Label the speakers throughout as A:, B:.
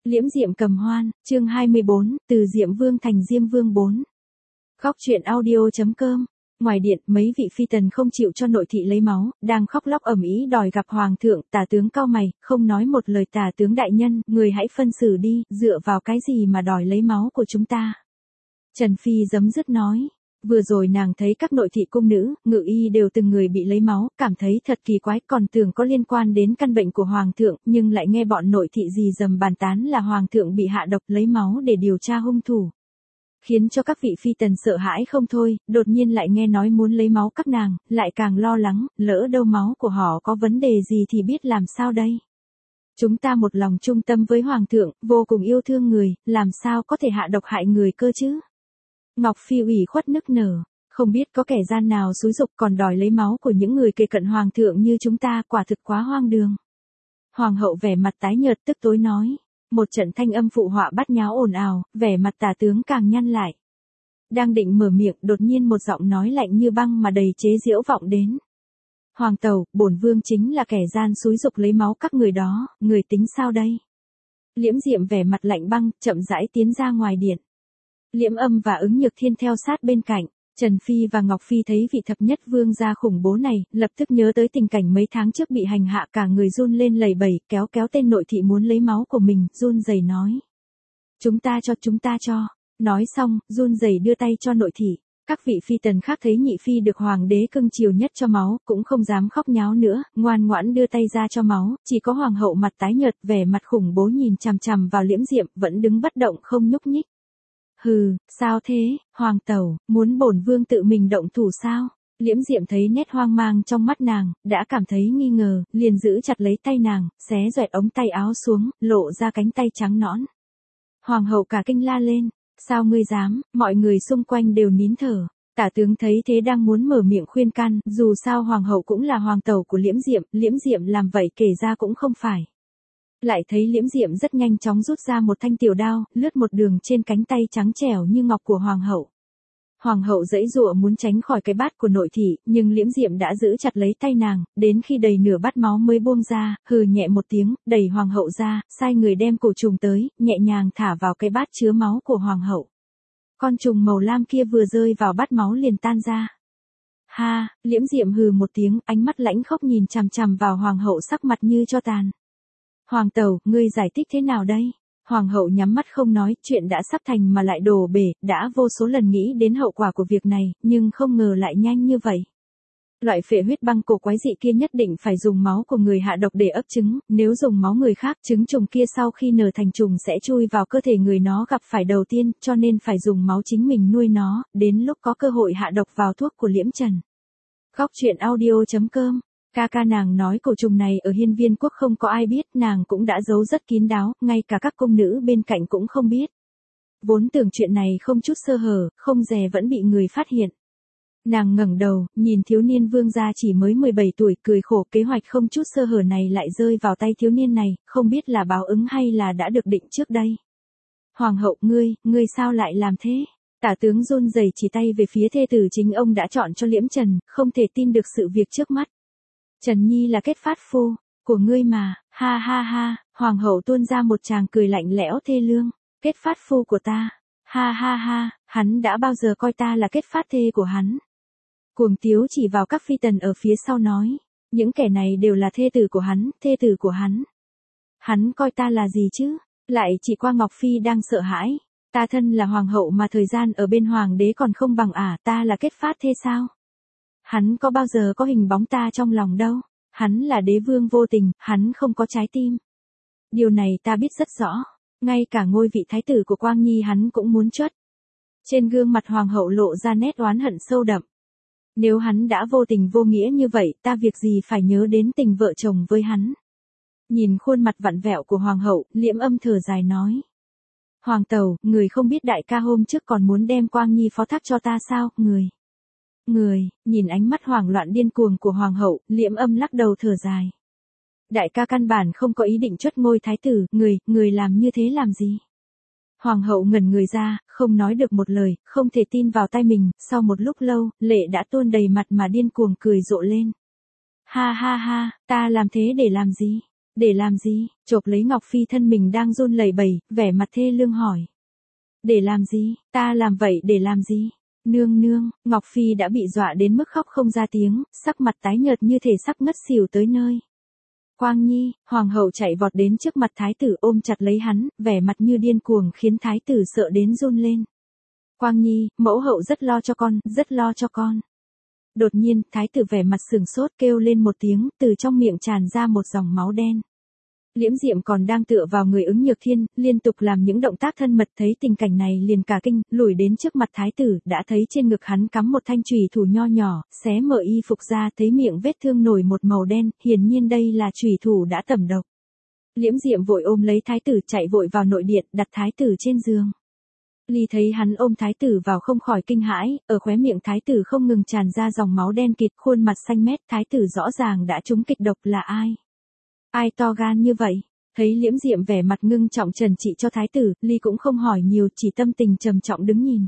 A: Liễm Diệm Cầm Hoan, chương 24, từ Diệm Vương thành Diêm Vương 4. Góc truyện audio.com. Ngoài điện, mấy vị phi tần không chịu cho nội thị lấy máu, đang khóc lóc ầm ĩ đòi gặp hoàng thượng. Tả tướng cau mày, không nói một lời. Tả tướng đại nhân, người hãy phân xử đi, dựa vào cái gì mà đòi lấy máu của chúng ta? Trần Phi giấm dứt nói. Vừa rồi nàng thấy các nội thị cung nữ, ngự y đều từng người bị lấy máu, cảm thấy thật kỳ quái, còn tưởng có liên quan đến căn bệnh của hoàng thượng, nhưng lại nghe bọn nội thị gì dầm bàn tán là hoàng thượng bị hạ độc lấy máu để điều tra hung thủ. Khiến cho các vị phi tần sợ hãi không thôi, đột nhiên lại nghe nói muốn lấy máu các nàng, lại càng lo lắng, lỡ đâu máu của họ có vấn đề gì thì biết làm sao đây. Chúng ta một lòng trung tâm với hoàng thượng, vô cùng yêu thương người, làm sao có thể hạ độc hại người cơ chứ? Ngọc Phi ủy khuất nức nở, không biết có kẻ gian nào xúi giục còn đòi lấy máu của những người kề cận hoàng thượng như chúng ta, quả thực quá hoang đường. Hoàng hậu vẻ mặt tái nhợt tức tối nói, một trận thanh âm phụ họa bát nháo ồn ào, vẻ mặt Tả tướng càng nhăn lại. Đang định mở miệng, đột nhiên một giọng nói lạnh như băng mà đầy chế giễu vọng đến. Hoàng tẩu, bổn vương chính là kẻ gian xúi giục lấy máu các người đó, người tính sao đây? Liễm Diệm vẻ mặt lạnh băng, chậm rãi tiến ra ngoài điện. Liễm Âm và Ứng Nhược Thiên theo sát bên cạnh. Trần Phi và Ngọc Phi thấy vị thập nhất vương gia khủng bố này, lập tức nhớ tới tình cảnh mấy tháng trước bị hành hạ, cả người run lên lẩy bẩy, kéo tên nội thị muốn lấy máu của mình, run rẩy nói. Chúng ta cho. Nói xong, run rẩy đưa tay cho nội thị. Các vị phi tần khác thấy nhị phi được hoàng đế cưng chiều nhất cho máu, cũng không dám khóc nháo nữa, ngoan ngoãn đưa tay ra cho máu, chỉ có hoàng hậu mặt tái nhợt, vẻ mặt khủng bố nhìn chằm chằm vào Liễm Diệm, vẫn đứng bất động không nhúc nhích. Hừ, sao thế, hoàng tẩu, muốn bổn vương tự mình động thủ sao? Liễm Diệm thấy nét hoang mang trong mắt nàng, đã cảm thấy nghi ngờ, liền giữ chặt lấy tay nàng, xé doẹt ống tay áo xuống, lộ ra cánh tay trắng nõn. Hoàng hậu cả kinh la lên, sao ngươi dám? Mọi người xung quanh đều nín thở. Tả tướng thấy thế đang muốn mở miệng khuyên can, dù sao hoàng hậu cũng là hoàng tẩu của Liễm Diệm làm vậy kể ra cũng không phải. Lại thấy Liễm Diệm rất nhanh chóng rút ra một thanh tiểu đao, lướt một đường trên cánh tay trắng trẻo như ngọc của hoàng hậu. Hoàng hậu giãy giụa muốn tránh khỏi cái bát của nội thị, nhưng Liễm Diệm đã giữ chặt lấy tay nàng, đến khi đầy nửa bát máu mới buông ra, hừ nhẹ một tiếng, đẩy hoàng hậu ra, sai người đem cổ trùng tới, nhẹ nhàng thả vào cái bát chứa máu của hoàng hậu. Con trùng màu lam kia vừa rơi vào bát máu liền tan ra. Ha, Liễm Diệm hừ một tiếng, ánh mắt lãnh khốc nhìn chằm chằm vào hoàng hậu sắc mặt như tro tàn. Hoàng tẩu, ngươi giải thích thế nào đây? Hoàng hậu nhắm mắt không nói, chuyện đã sắp thành mà lại đổ bể, đã vô số lần nghĩ đến hậu quả của việc này, nhưng không ngờ lại nhanh như vậy. Loại phệ huyết băng cổ quái dị kia nhất định phải dùng máu của người hạ độc để ấp trứng, nếu dùng máu người khác, trứng trùng kia sau khi nở thành trùng sẽ chui vào cơ thể người nó gặp phải đầu tiên, cho nên phải dùng máu chính mình nuôi nó, đến lúc có cơ hội hạ độc vào thuốc của Liễm Trần. Góc truyện audio.com. Ca nàng nói cổ trùng này ở Hiên Viên quốc không có ai biết, nàng cũng đã giấu rất kín đáo, ngay cả các cung nữ bên cạnh cũng không biết. Vốn tưởng chuyện này không chút sơ hở, không dè vẫn bị người phát hiện. Nàng ngẩng đầu, nhìn thiếu niên vương gia chỉ mới 17 tuổi, cười khổ, kế hoạch không chút sơ hở này lại rơi vào tay thiếu niên này, không biết là báo ứng hay là đã được định trước đây. Hoàng hậu, ngươi sao lại làm thế? Tả tướng run rẩy chỉ tay về phía thê tử chính ông đã chọn cho Liễm Trần, không thể tin được sự việc trước mắt. Trần Nhi là kết phát phu của ngươi mà, ha ha ha, hoàng hậu tuôn ra một tràng cười lạnh lẽo thê lương, kết phát phu của ta, ha ha ha, hắn đã bao giờ coi ta là kết phát thê của hắn. Cuồng Tiếu chỉ vào các phi tần ở phía sau nói, những kẻ này đều là thê tử của hắn, thê tử của hắn. Hắn coi ta là gì chứ? Lại chỉ qua Ngọc Phi đang sợ hãi, ta thân là hoàng hậu mà thời gian ở bên hoàng đế còn không bằng ta là kết phát thê sao? Hắn có bao giờ có hình bóng ta trong lòng đâu, hắn là đế vương vô tình, hắn không có trái tim. Điều này ta biết rất rõ, ngay cả ngôi vị thái tử của Quang Nhi hắn cũng muốn truất. Trên gương mặt hoàng hậu lộ ra nét oán hận sâu đậm. Nếu hắn đã vô tình vô nghĩa như vậy, ta việc gì phải nhớ đến tình vợ chồng với hắn. Nhìn khuôn mặt vặn vẹo của hoàng hậu, Liễm Âm thở dài nói. Hoàng tẩu, người không biết đại ca hôm trước còn muốn đem Quang Nhi phó thác cho ta sao, người, nhìn ánh mắt hoảng loạn điên cuồng của hoàng hậu, Liễm Âm lắc đầu thở dài. Đại ca căn bản không có ý định truất ngôi thái tử, người làm như thế làm gì? Hoàng hậu ngẩn người ra, không nói được một lời, không thể tin vào tai mình, sau một lúc lâu, lệ đã tuôn đầy mặt mà điên cuồng cười rộ lên. Ha ha ha, ta làm thế để làm gì? Để làm gì? Chộp lấy Ngọc Phi thân mình đang run lẩy bẩy, vẻ mặt thê lương hỏi. Để làm gì? Ta làm vậy để làm gì? Nương nương, Ngọc Phi đã bị dọa đến mức khóc không ra tiếng, sắc mặt tái nhợt như thể sắp ngất xỉu tới nơi. Quang Nhi, hoàng hậu chạy vọt đến trước mặt thái tử ôm chặt lấy hắn, vẻ mặt như điên cuồng khiến thái tử sợ đến run lên. Quang Nhi, mẫu hậu rất lo cho con, rất lo cho con. Đột nhiên, thái tử vẻ mặt sừng sốt kêu lên một tiếng, từ trong miệng tràn ra một dòng máu đen. Liễm Diệm còn đang tựa vào người Ứng Nhược Thiên, liên tục làm những động tác thân mật, thấy tình cảnh này liền cả kinh, lùi đến trước mặt thái tử, đã thấy trên ngực hắn cắm một thanh chùy thủ nho nhỏ, xé mở y phục ra, thấy miệng vết thương nổi một màu đen, hiển nhiên đây là chùy thủ đã tẩm độc. Liễm Diệm vội ôm lấy thái tử chạy vội vào nội điện, đặt thái tử trên giường. Ly thấy hắn ôm thái tử vào không khỏi kinh hãi, ở khóe miệng thái tử không ngừng tràn ra dòng máu đen kịt, khuôn mặt xanh mét, thái tử rõ ràng đã trúng kịch độc. Là ai? Ai to gan như vậy? Thấy Liễm Diệm vẻ mặt ngưng trọng trần trị cho thái tử, Ly cũng không hỏi nhiều, chỉ tâm tình trầm trọng đứng nhìn.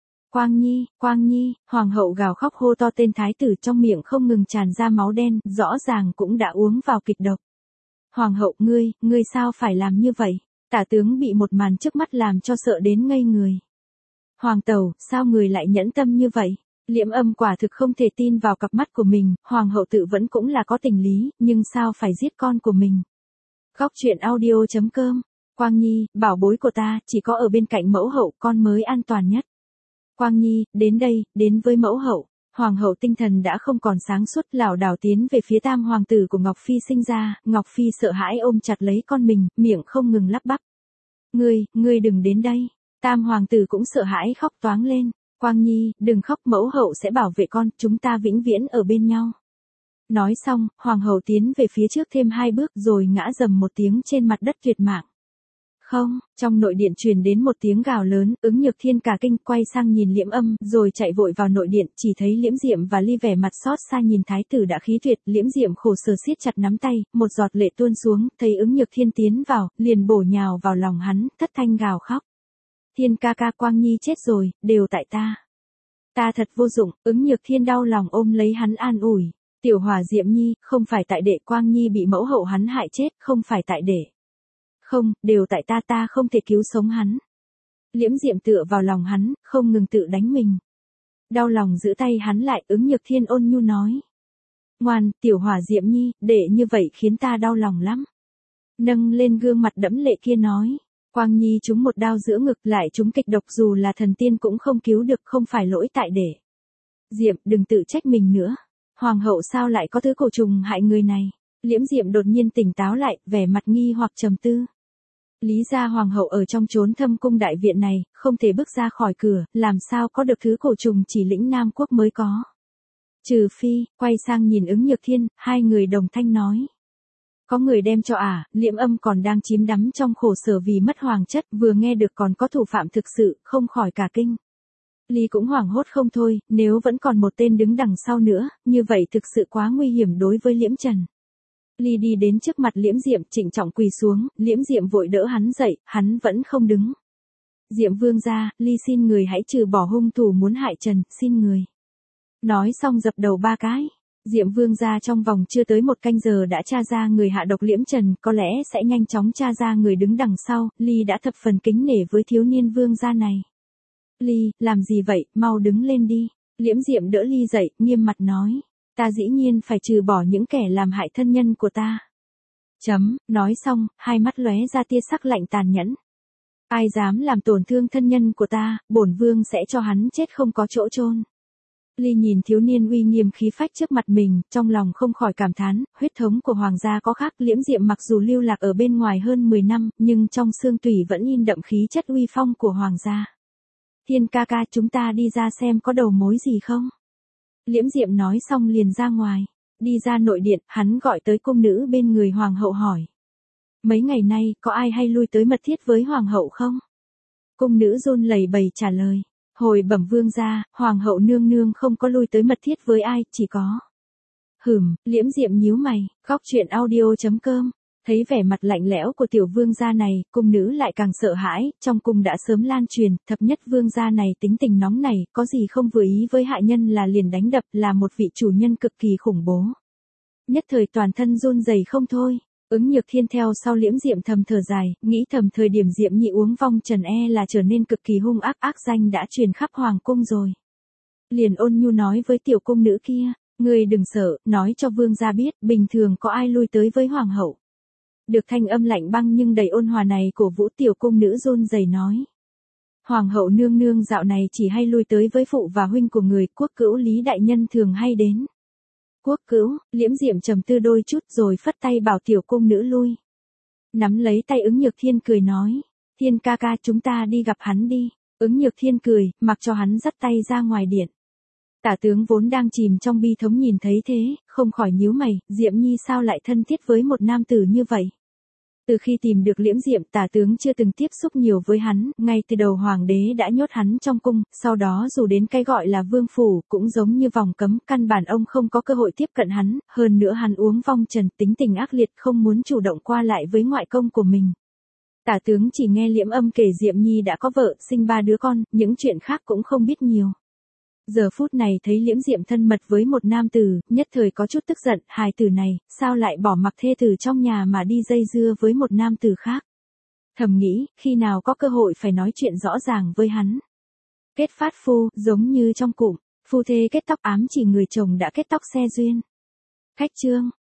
A: Quang Nhi, hoàng hậu gào khóc hô to tên thái tử, trong miệng không ngừng tràn ra máu đen, rõ ràng cũng đã uống vào kịch độc. Hoàng hậu, ngươi sao phải làm như vậy? Tả tướng bị một màn trước mắt làm cho sợ đến ngây người. Hoàng tẩu, sao người lại nhẫn tâm như vậy? Liễm Âm quả thực không thể tin vào cặp mắt của mình, hoàng hậu tự vẫn cũng là có tình lý, nhưng sao phải giết con của mình? Góc truyện audio.com. Quang Nhi, bảo bối của ta, chỉ có ở bên cạnh mẫu hậu con mới an toàn nhất. Quang Nhi, đến đây, đến với mẫu hậu. Hoàng hậu tinh thần đã không còn sáng suốt, lảo đảo tiến về phía tam hoàng tử của Ngọc Phi sinh ra, Ngọc Phi sợ hãi ôm chặt lấy con mình, miệng không ngừng lắp bắp. Ngươi đừng đến đây. Tam hoàng tử cũng sợ hãi khóc toáng lên. Quang Nhi, đừng khóc, mẫu hậu sẽ bảo vệ con, chúng ta vĩnh viễn ở bên nhau. Nói xong, hoàng hậu tiến về phía trước thêm 2 bước rồi ngã rầm một tiếng trên mặt đất tuyệt mạng. Không, trong nội điện truyền đến một tiếng gào lớn, Ứng Nhược Thiên cả kinh quay sang nhìn Liễm Âm, rồi chạy vội vào nội điện, chỉ thấy Liễm Diệm và Ly vẻ mặt xót xa nhìn thái tử đã khí tuyệt, Liễm Diệm khổ sở siết chặt nắm tay, một giọt lệ tuôn xuống, thấy Ứng Nhược Thiên tiến vào, liền bổ nhào vào lòng hắn, thất thanh gào khóc. Thiên ca ca, Quang Nhi chết rồi, đều tại ta. Ta thật vô dụng. Ứng Nhược Thiên đau lòng ôm lấy hắn an ủi. Tiểu Hỏa Diệm Nhi, không phải tại đệ, Quang Nhi bị mẫu hậu hắn hại chết, không phải tại đệ. Không, đều tại ta không thể cứu sống hắn. Liễm Diệm tựa vào lòng hắn, không ngừng tự đánh mình. Đau lòng giữ tay hắn lại, Ứng Nhược Thiên ôn nhu nói. Ngoan, Tiểu Hỏa Diệm Nhi, đệ như vậy khiến ta đau lòng lắm. Nâng lên gương mặt đẫm lệ kia nói. Quang Nhi trúng một đao giữa ngực, lại trúng kịch độc, dù là thần tiên cũng không cứu được, không phải lỗi tại đệ. Diệm, đừng tự trách mình nữa. Hoàng hậu sao lại có thứ cổ trùng hại người này? Liễm Diệm đột nhiên tỉnh táo lại, vẻ mặt nghi hoặc trầm tư. Lý gia hoàng hậu ở trong chốn thâm cung đại viện này, không thể bước ra khỏi cửa, làm sao có được thứ cổ trùng chỉ lĩnh Nam quốc mới có. Trừ phi, quay sang nhìn Ứng Nhược Thiên, hai người đồng thanh nói. Có người đem cho Liễm Âm còn đang chìm đắm trong khổ sở vì mất hoàng chất, vừa nghe được còn có thủ phạm thực sự, không khỏi cả kinh. Ly cũng hoảng hốt không thôi, nếu vẫn còn một tên đứng đằng sau nữa, như vậy thực sự quá nguy hiểm đối với Liễm Trần. Ly đi đến trước mặt Liễm Diệm, trịnh trọng quỳ xuống, Liễm Diệm vội đỡ hắn dậy, hắn vẫn không đứng. Diệm vương gia, Ly xin người hãy trừ bỏ hung thủ muốn hại Trần, xin người. Nói xong dập đầu 3 cái. Diệm vương gia trong vòng chưa tới 1 canh giờ đã tra ra người hạ độc Liễm Trần, có lẽ sẽ nhanh chóng tra ra người đứng đằng sau, Ly đã thập phần kính nể với thiếu niên vương gia này. Ly, làm gì vậy, mau đứng lên đi. Liễm Diệm đỡ Ly dậy, nghiêm mặt nói. Ta dĩ nhiên phải trừ bỏ những kẻ làm hại thân nhân của ta. Nói xong, hai mắt lóe ra tia sắc lạnh tàn nhẫn. Ai dám làm tổn thương thân nhân của ta, bổn vương sẽ cho hắn chết không có chỗ chôn. Ly nhìn thiếu niên uy nghiêm khí phách trước mặt mình, trong lòng không khỏi cảm thán, huyết thống của hoàng gia có khác. Liễm Diệm mặc dù lưu lạc ở bên ngoài hơn 10 năm, nhưng trong xương tủy vẫn in đậm khí chất uy phong của hoàng gia. Thiên ca ca, chúng ta đi ra xem có đầu mối gì không? Liễm Diệm nói xong liền ra ngoài. Đi ra nội điện, hắn gọi tới cung nữ bên người hoàng hậu hỏi. Mấy ngày nay, có ai hay lui tới mật thiết với hoàng hậu không? Cung nữ run lẩy bẩy trả lời. Hồi bẩm vương gia, hoàng hậu nương nương không có lui tới mật thiết với ai, chỉ có. Liễm Diệm nhíu mày, góc truyện audio.com. Thấy vẻ mặt lạnh lẽo của tiểu vương gia này, cung nữ lại càng sợ hãi, trong cung đã sớm lan truyền, thập nhất vương gia này tính tình nóng này, có gì không vừa ý với hạ nhân là liền đánh đập, là một vị chủ nhân cực kỳ khủng bố. Nhất thời toàn thân run rẩy không thôi. Ứng Nhược Thiên theo sau Liễm Diệm thầm thở dài, nghĩ thầm thời điểm Diệm Nhi uống vong trần là trở nên cực kỳ hung ác, ác danh đã truyền khắp hoàng cung rồi. Liền ôn nhu nói với tiểu cung nữ kia, ngươi đừng sợ, nói cho vương gia biết, bình thường có ai lui tới với hoàng hậu. Được thanh âm lạnh băng nhưng đầy ôn hòa này của Vũ tiểu cung nữ run rẩy nói. Hoàng hậu nương nương dạo này chỉ hay lui tới với phụ và huynh của người, quốc cữu Lý đại nhân thường hay đến. Quốc cữu, Liễm Diệm trầm tư đôi chút rồi phất tay bảo tiểu cung nữ lui. Nắm lấy tay Ứng Nhược Thiên cười nói, Thiên ca ca chúng ta đi gặp hắn đi. Ứng Nhược Thiên cười, mặc cho hắn dắt tay ra ngoài điện. Tả tướng vốn đang chìm trong bi thống nhìn thấy thế, không khỏi nhíu mày, Diệm Nhi sao lại thân thiết với một nam tử như vậy. Từ khi tìm được Liễm Diệm, tả tướng chưa từng tiếp xúc nhiều với hắn, ngay từ đầu hoàng đế đã nhốt hắn trong cung, sau đó dù đến cái gọi là vương phủ, cũng giống như vòng cấm, căn bản ông không có cơ hội tiếp cận hắn, hơn nữa hắn uống vong trần, tính tình ác liệt, không muốn chủ động qua lại với ngoại công của mình. Tả tướng chỉ nghe Liễm Âm kể Diệm Nhi đã có vợ, sinh 3 đứa con, những chuyện khác cũng không biết nhiều. Giờ phút này thấy Liễm Diệm thân mật với một nam tử, nhất thời có chút tức giận, hài tử này, sao lại bỏ mặc thê tử trong nhà mà đi dây dưa với một nam tử khác. Thầm nghĩ, khi nào có cơ hội phải nói chuyện rõ ràng với hắn. Kết phát phu, giống như trong cụm, phu thê kết tóc ám chỉ người chồng đã kết tóc xe duyên. Khách chương.